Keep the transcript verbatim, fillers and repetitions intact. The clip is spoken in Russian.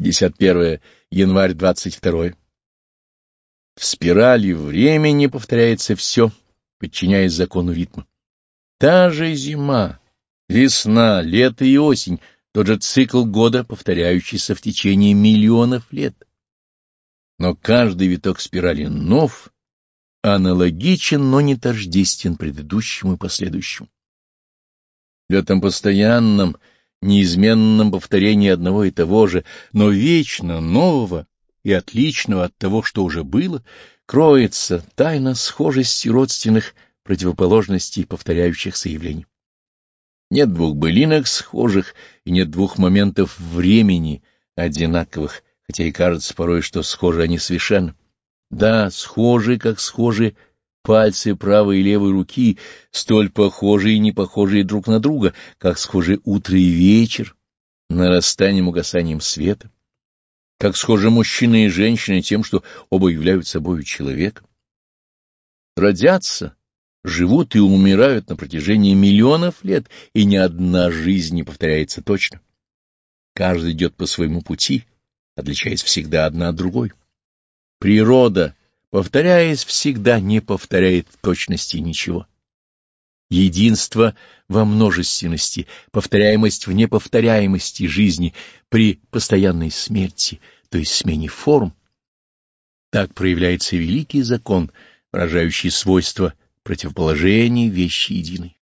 пятьдесят первое январь двадцать второе. В спирали времени повторяется все, подчиняясь закону ритма. Та же зима, весна, лето и осень, тот же цикл года, повторяющийся в течение миллионов лет. Но каждый виток спирали нов, аналогичен, но не тождествен предыдущему и последующему. В этом постоянном, неизменном повторении одного и того же, но вечно нового и отличного от того, что уже было, кроется тайна схожести родственных противоположностей повторяющихся явлений. Нет двух былинок схожих, и нет двух моментов времени одинаковых, хотя и кажется порой, что схожи они совершенно. Да, схожи, как схожи пальцы правой и левой руки, столь похожие и не похожие друг на друга, как схожи утро и вечер, нарастанием и угасанием света, как схожи мужчина и женщина тем, что оба являются собою человеком. Родятся, живут и умирают на протяжении миллионов лет, и ни одна жизнь не повторяется точно. Каждый идет по своему пути, отличаясь всегда одна от другой. Природа, повторяясь всегда, не повторяет в точности ничего. Единство во множественности, повторяемость в неповторяемости жизни при постоянной смерти, то есть смене форм. Так проявляется великий закон, выражающий свойства противоположения вещи единой.